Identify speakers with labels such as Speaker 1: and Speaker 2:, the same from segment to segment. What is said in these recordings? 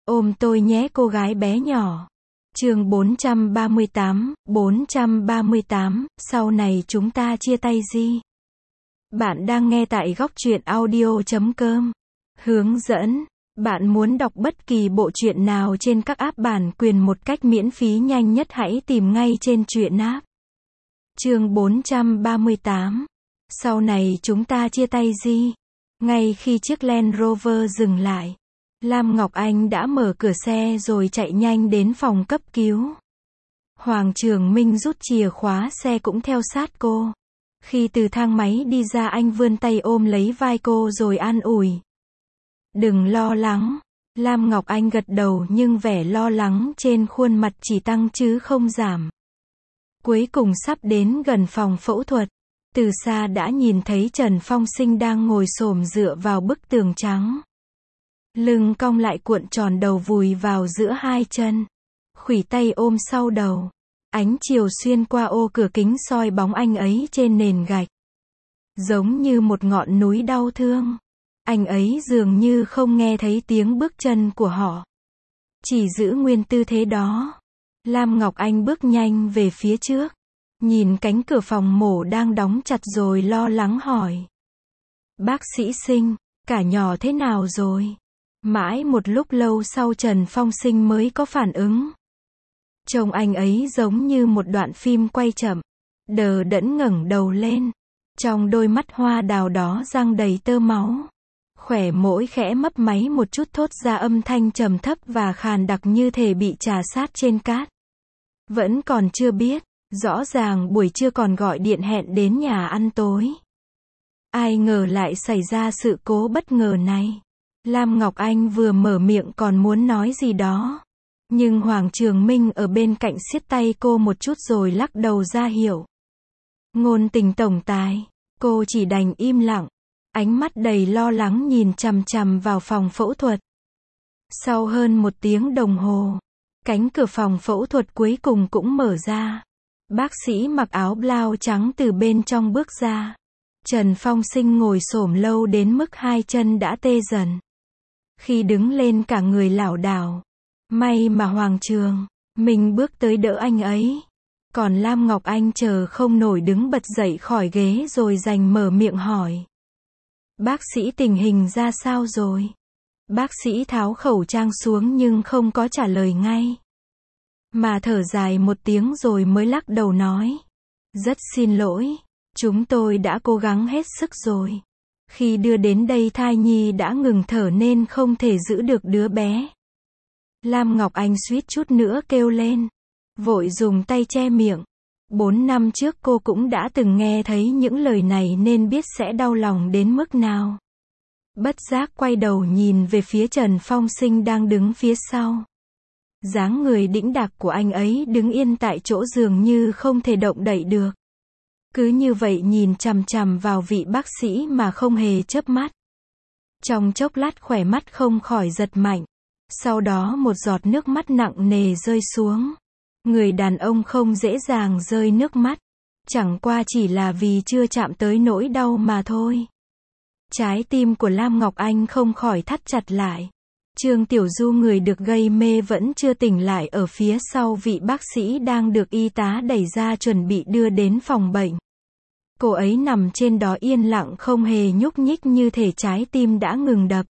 Speaker 1: Ôm tôi nhé cô gái bé nhỏ. Chương 438, sau này chúng ta chia tay gì? Bạn đang nghe tại góc truyện audio.com. Hướng dẫn. Bạn muốn đọc bất kỳ bộ truyện nào trên các app bản quyền một cách miễn phí nhanh nhất hãy tìm ngay trên truyện app. Chương 438. Sau này chúng ta chia tay gì? Ngay khi chiếc Land Rover dừng lại, Lam Ngọc Anh đã mở cửa xe rồi chạy nhanh đến phòng cấp cứu. Hoàng Trường Minh rút chìa khóa xe cũng theo sát cô. Khi từ thang máy đi ra anh vươn tay ôm lấy vai cô rồi an ủi. Đừng lo lắng. Lam Ngọc Anh gật đầu nhưng vẻ lo lắng trên khuôn mặt chỉ tăng chứ không giảm. Cuối cùng sắp đến gần phòng phẫu thuật. Từ xa đã nhìn thấy Trần Phong Sinh đang ngồi xổm dựa vào bức tường trắng. Lưng cong lại cuộn tròn đầu vùi vào giữa hai chân. Khuỷu tay ôm sau đầu. Ánh chiều xuyên qua ô cửa kính soi bóng anh ấy trên nền gạch. Giống như một ngọn núi đau thương. Anh ấy dường như không nghe thấy tiếng bước chân của họ. Chỉ giữ nguyên tư thế đó. Lam Ngọc Anh bước nhanh về phía trước. Nhìn cánh cửa phòng mổ đang đóng chặt rồi lo lắng hỏi. Bác sĩ Sinh, cả nhỏ thế nào rồi? Mãi một lúc lâu sau Trần Phong Sinh mới có phản ứng. Trông anh ấy giống như một đoạn phim quay chậm. Đờ đẫn ngẩng đầu lên. Trong đôi mắt hoa đào đó răng đầy tơ máu. Khỏe môi khẽ mấp máy một chút thốt ra âm thanh trầm thấp và khàn đặc như thể bị trà sát trên cát. Vẫn còn chưa biết. Rõ ràng buổi trưa còn gọi điện hẹn đến nhà ăn tối. Ai ngờ lại xảy ra sự cố bất ngờ này. Lam Ngọc Anh vừa mở miệng còn muốn nói gì đó. Nhưng Hoàng Trường Minh ở bên cạnh siết tay cô một chút rồi lắc đầu ra hiệu. Ngôn tình tổng tài. Cô chỉ đành im lặng. Ánh mắt đầy lo lắng nhìn chằm chằm vào phòng phẫu thuật. Sau hơn 1 tiếng đồng hồ, cánh cửa phòng phẫu thuật cuối cùng cũng mở ra. Bác sĩ mặc áo blau trắng từ bên trong bước ra. Trần Phong Sinh ngồi xổm lâu đến mức hai chân đã tê dần. Khi đứng lên cả người lảo đảo. May mà Hoàng Trường Minh bước tới đỡ anh ấy. Còn Lam Ngọc Anh chờ không nổi đứng bật dậy khỏi ghế rồi giành mở miệng hỏi. Bác sĩ tình hình ra sao rồi? Bác sĩ tháo khẩu trang xuống nhưng không có trả lời ngay. Mà thở dài một tiếng rồi mới lắc đầu nói. Rất xin lỗi. Chúng tôi đã cố gắng hết sức rồi. Khi đưa đến đây thai nhi đã ngừng thở nên không thể giữ được đứa bé. Lam Ngọc Anh suýt chút nữa kêu lên. Vội dùng tay che miệng. 4 năm trước cô cũng đã từng nghe thấy những lời này nên biết sẽ đau lòng đến mức nào. Bất giác quay đầu nhìn về phía Trần Phong Sinh đang đứng phía sau. Dáng người đĩnh đạc của anh ấy đứng yên tại chỗ dường như không thể động đậy được. Cứ như vậy nhìn chằm chằm vào vị bác sĩ mà không hề chớp mắt. Trong chốc lát khỏe mắt không khỏi giật mạnh. Sau đó một giọt nước mắt nặng nề rơi xuống. Người đàn ông không dễ dàng rơi nước mắt. Chẳng qua chỉ là vì chưa chạm tới nỗi đau mà thôi. Trái tim của Lam Ngọc Anh không khỏi thắt chặt lại. Trương Tiểu Du người được gây mê vẫn chưa tỉnh lại ở phía sau vị bác sĩ đang được y tá đẩy ra chuẩn bị đưa đến phòng bệnh. Cô ấy nằm trên đó yên lặng không hề nhúc nhích như thể trái tim đã ngừng đập.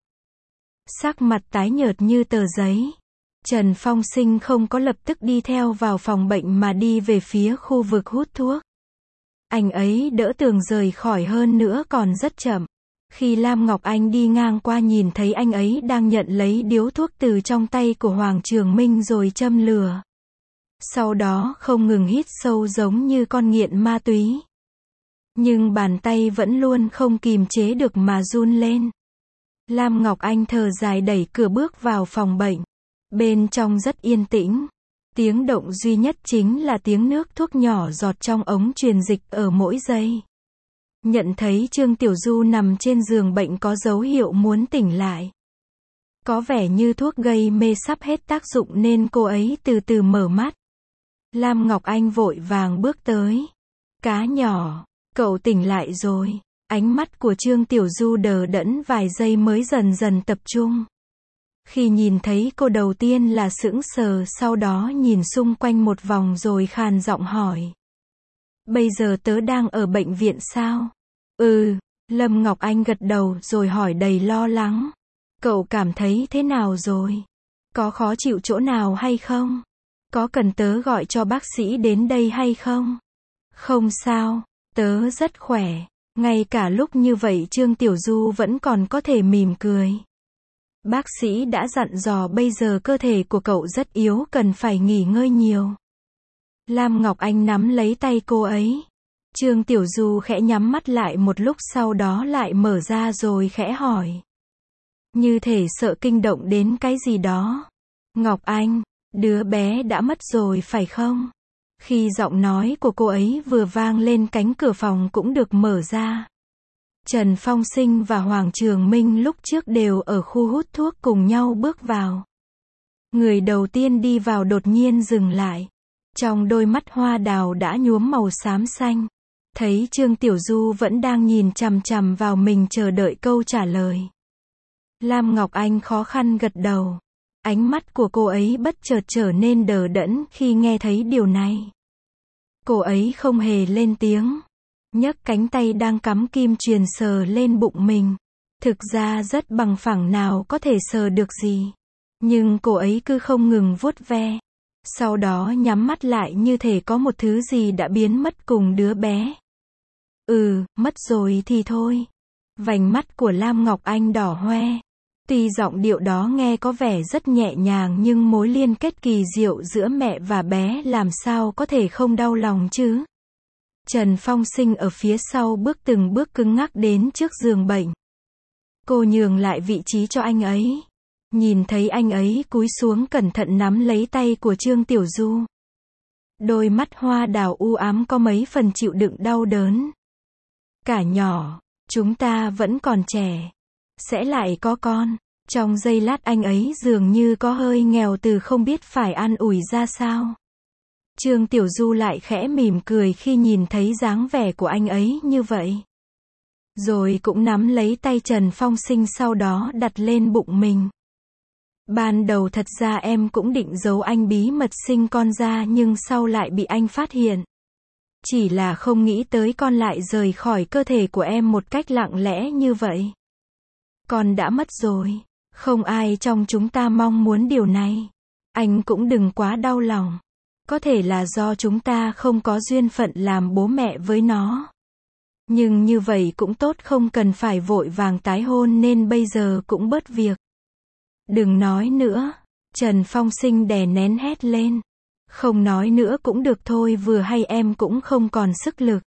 Speaker 1: Sắc mặt tái nhợt như tờ giấy. Trần Phong Sinh không có lập tức đi theo vào phòng bệnh mà đi về phía khu vực hút thuốc. Anh ấy đỡ Tường rời khỏi hơn nữa còn rất chậm. Khi Lam Ngọc Anh đi ngang qua nhìn thấy anh ấy đang nhận lấy điếu thuốc từ trong tay của Hoàng Trường Minh rồi châm lửa. Sau đó không ngừng hít sâu giống như con nghiện ma túy. Nhưng bàn tay vẫn luôn không kìm chế được mà run lên. Lam Ngọc Anh thở dài đẩy cửa bước vào phòng bệnh. Bên trong rất yên tĩnh. Tiếng động duy nhất chính là tiếng nước thuốc nhỏ giọt trong ống truyền dịch ở mỗi giây. Nhận thấy Trương Tiểu Du nằm trên giường bệnh có dấu hiệu muốn tỉnh lại. Có vẻ như thuốc gây mê sắp hết tác dụng nên cô ấy từ từ mở mắt. Lam Ngọc Anh vội vàng bước tới. Cá nhỏ, cậu tỉnh lại rồi. Ánh mắt của Trương Tiểu Du đờ đẫn vài giây mới dần dần tập trung. Khi nhìn thấy cô đầu tiên là sững sờ, sau đó nhìn xung quanh một vòng rồi khàn giọng hỏi. Bây giờ tớ đang ở bệnh viện sao? Ừ, Lâm Ngọc Anh gật đầu rồi hỏi đầy lo lắng. Cậu cảm thấy thế nào rồi? Có khó chịu chỗ nào hay không? Có cần tớ gọi cho bác sĩ đến đây hay không? Không sao, tớ rất khỏe. Ngay cả lúc như vậy Trương Tiểu Du vẫn còn có thể mỉm cười. Bác sĩ đã dặn dò bây giờ cơ thể của cậu rất yếu, cần phải nghỉ ngơi nhiều. Lam Ngọc Anh nắm lấy tay cô ấy. Trương Tiểu Du khẽ nhắm mắt lại một lúc, sau đó lại mở ra rồi khẽ hỏi. Như thể sợ kinh động đến cái gì đó. Ngọc Anh, đứa bé đã mất rồi phải không? Khi giọng nói của cô ấy vừa vang lên, cánh cửa phòng cũng được mở ra. Trần Phong Sinh và Hoàng Trường Minh lúc trước đều ở khu hút thuốc cùng nhau bước vào. Người đầu tiên đi vào đột nhiên dừng lại. Trong đôi mắt hoa đào đã nhuốm màu xám xanh. Thấy Trương Tiểu Du vẫn đang nhìn chằm chằm vào mình chờ đợi câu trả lời. Lam Ngọc Anh khó khăn gật đầu. Ánh mắt của cô ấy bất chợt trở nên đờ đẫn khi nghe thấy điều này. Cô ấy không hề lên tiếng. Nhấc cánh tay đang cắm kim chuyền sờ lên bụng mình. Thực ra rất bằng phẳng, nào có thể sờ được gì. Nhưng cô ấy cứ không ngừng vuốt ve. Sau đó nhắm mắt lại như thể có một thứ gì đã biến mất cùng đứa bé. Mất rồi thì thôi. Vành mắt của Lam Ngọc Anh đỏ hoe. Tuy giọng điệu đó nghe có vẻ rất nhẹ nhàng nhưng mối liên kết kỳ diệu giữa mẹ và bé làm sao có thể không đau lòng chứ. Trần Phong Sinh ở phía sau từng bước cứng ngắc đến trước giường bệnh. Cô nhường lại vị trí cho anh ấy. Nhìn thấy anh ấy cúi xuống cẩn thận nắm lấy tay của Trương Tiểu Du. Đôi mắt hoa đào u ám có mấy phần chịu đựng đau đớn. Cả nhỏ, chúng ta vẫn còn trẻ. Sẽ lại có con. Trong giây lát anh ấy dường như có hơi nghèo từ không biết phải an ủi ra sao. Trương Tiểu Du lại khẽ mỉm cười khi nhìn thấy dáng vẻ của anh ấy như vậy. Rồi cũng nắm lấy tay Trần Phong Sinh, sau đó đặt lên bụng mình. Ban đầu thật ra em cũng định giấu anh bí mật sinh con ra, nhưng sau lại bị anh phát hiện. Chỉ là không nghĩ tới con lại rời khỏi cơ thể của em một cách lặng lẽ như vậy. Con đã mất rồi. Không ai trong chúng ta mong muốn điều này. Anh cũng đừng quá đau lòng. Có thể là do chúng ta không có duyên phận làm bố mẹ với nó. Nhưng như vậy cũng tốt, không cần phải vội vàng tái hôn, nên bây giờ cũng bớt việc. Đừng nói nữa. Trần Phong Sinh đè nén hét lên. Không nói nữa cũng được thôi, vừa hay em cũng không còn sức lực.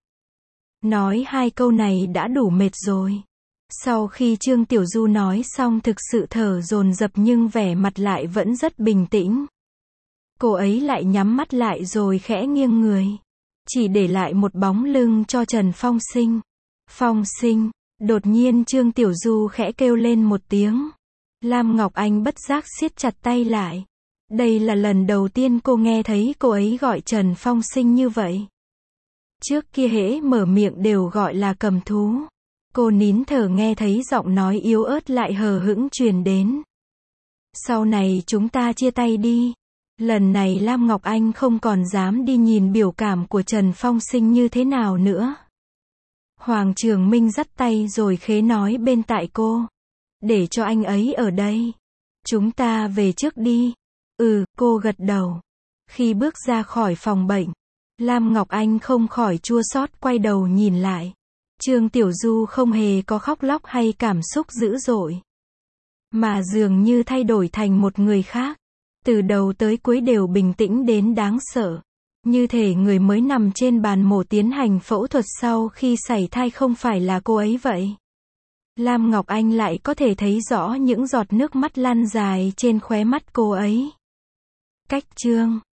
Speaker 1: Nói hai câu này đã đủ mệt rồi. Sau khi Trương Tiểu Du nói xong thực sự thở dồn dập nhưng vẻ mặt lại vẫn rất bình tĩnh. Cô ấy lại nhắm mắt lại rồi khẽ nghiêng người. Chỉ để lại một bóng lưng cho Trần Phong Sinh. Phong Sinh, đột nhiên Trương Tiểu Du khẽ kêu lên một tiếng. Lam Ngọc Anh bất giác siết chặt tay lại. Đây là lần đầu tiên cô nghe thấy cô ấy gọi Trần Phong Sinh như vậy. Trước kia hễ mở miệng đều gọi là cầm thú. Cô nín thở nghe thấy giọng nói yếu ớt lại hờ hững truyền đến. Sau này chúng ta chia tay đi. Lần này Lam Ngọc Anh không còn dám đi nhìn biểu cảm của Trần Phong Sinh như thế nào nữa. Hoàng Trường Minh dắt tay rồi khế nói bên tai cô. Để cho anh ấy ở đây. Chúng ta về trước đi. Cô gật đầu. Khi bước ra khỏi phòng bệnh, Lam Ngọc Anh không khỏi chua xót quay đầu nhìn lại. Trương Tiểu Du không hề có khóc lóc hay cảm xúc dữ dội. Mà dường như thay đổi thành một người khác. Từ đầu tới cuối đều bình tĩnh đến đáng sợ. Như thể người mới nằm trên bàn mổ tiến hành phẫu thuật sau khi sảy thai không phải là cô ấy vậy. Lam Ngọc Anh lại có thể thấy rõ những giọt nước mắt lăn dài trên khóe mắt cô ấy. Cách chương